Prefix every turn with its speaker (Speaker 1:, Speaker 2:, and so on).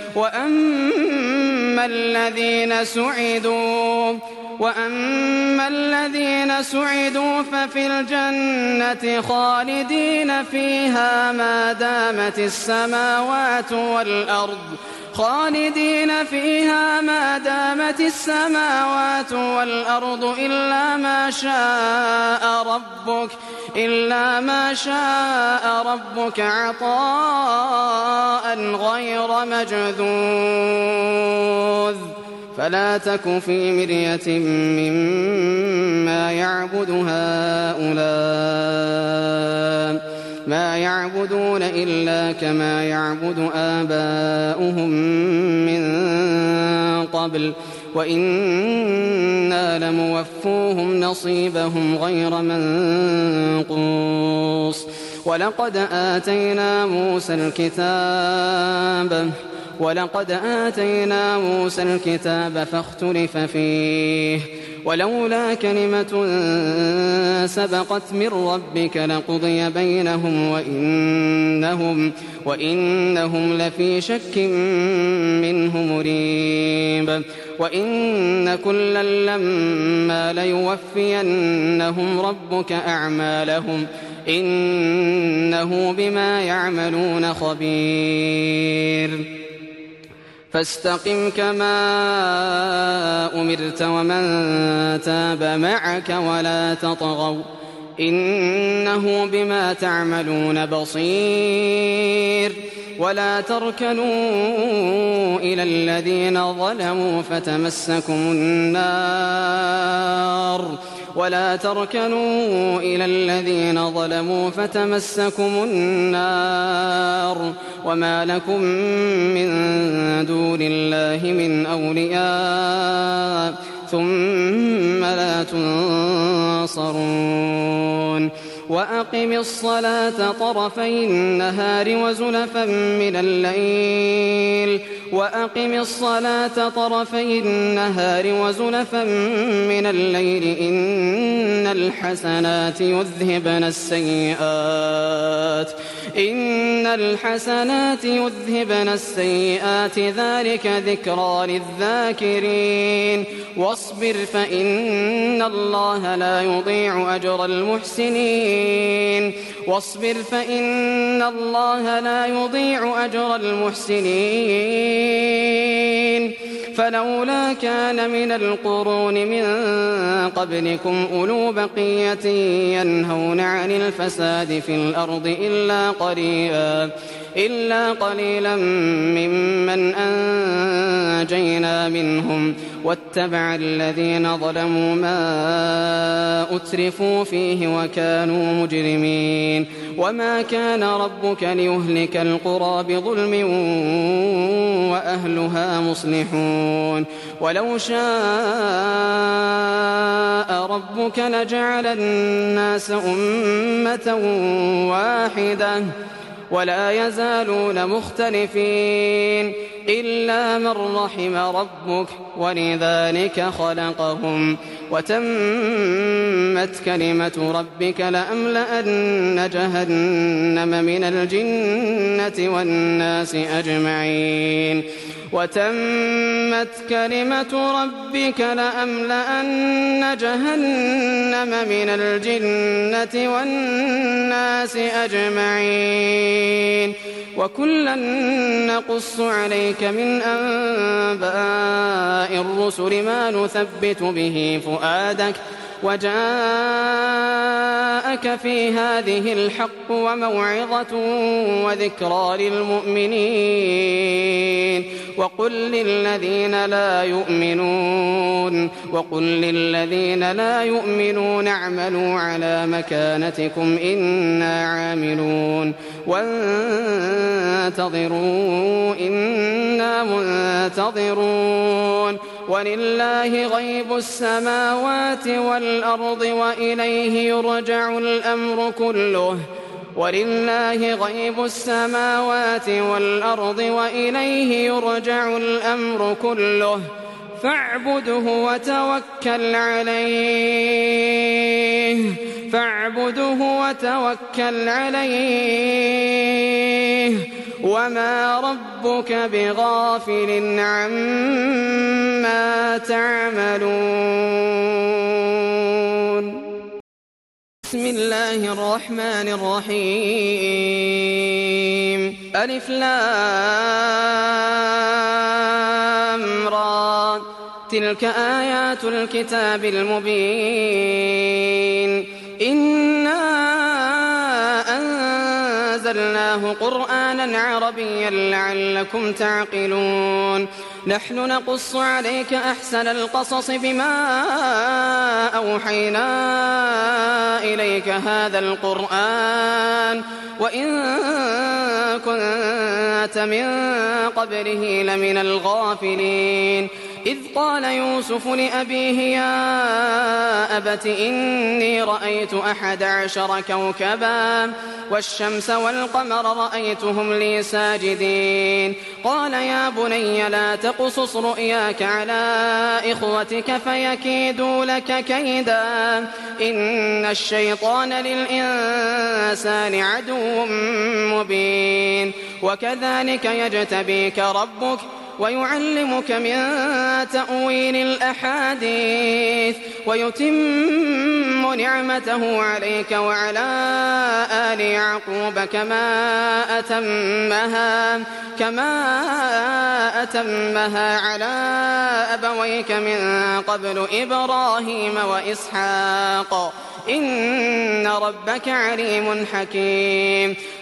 Speaker 1: وأما الذين سعدوا ففي الجنة خالدين فيها ما دامت السماوات والأرض إلا ما شاء ربك عطاء غير مجذوذ فلا تك في مرية مما يعبد هؤلاء ما يعبدون إلا كما يعبد آباؤهم من قبل وإنا لموفوهم نصيبهم غير منقوص ولقد آتينا موسى الكتاب فاختلف فيه ولولا كلمة سبقت من ربك لقضي بينهم وإنهم لفي شك منه مريب وإن كلا لما ليوفينهم ربك أعمالهم إنه بما يعملون خبير فاستقم كما أمرت ومن تاب معك ولا تطغوا إنه بما تعملون بصير ولا تركنوا إلى الذين ظلموا فتمسكم النار وما لكم من دون الله من أولياء ثم لا تنصرون وأقم الصلاة طرفي النهار وزلفا من الليل إن الحسنات يذهبن السيئات ذلك ذكرى للذاكرين واصبر فإن الله لا يضيع أجر المحسنين فلولا كان من القرون من قبلكم أولو بقية ينهون عن الفساد في الأرض إلا قليلا ممن أنجينا منهم واتبع الذين ظلموا ما أترفوا فيه وكانوا مجرمين وما كان ربك ليهلك القرى بظلم وأهلها مصلحون ولو شاء ربك لجعل الناس أمة واحدة ولا يزالون مختلفين إلا من رحم ربك ولذلك خلقهم وتمت كلمة ربك لأملأن جهنم من الجنة والناس أجمعين وكلا نقص عليك من أنباء الرسل ما نثبت به فؤادك وجاءك في هذه الحق وموعظة وذكرى للمؤمنين وقل للذين لا يؤمنون اعملوا على مكانتكم إنا عاملون وانتظروا إنا منتظرون ولله غيب السماوات والأرض وإليه يرجع الأمر كله فاعبده وتوكل عليه وما ربك بغافل عما تعملون. بسم الله الرحمن الرحيم. ألف لام را، تلك آيات الكتاب المبين. إنا أنزلناه قرآنا عربيا لعلكم تعقلون. نحن نقص عليك أحسن القصص بما أوحينا إليك هذا القرآن وإن كنت من قبله لمن الغافلين. إذ قال يوسف لأبيه يا أبت إني رأيت 11 كوكبا والشمس والقمر رأيتهم لي ساجدين. قال يا بني لا تقصص رؤياك على إخوتك فيكيدوا لك كيدا إن الشيطان للإنسان عدو مبين. وكذلك يجتبيك ربك ويعلمك من تأويل الأحاديث ويتم نعمته عليك وعلى آل يعقوب كما أتمها على أبويك من قبل إبراهيم وإسحاق إن ربك عليم حكيم.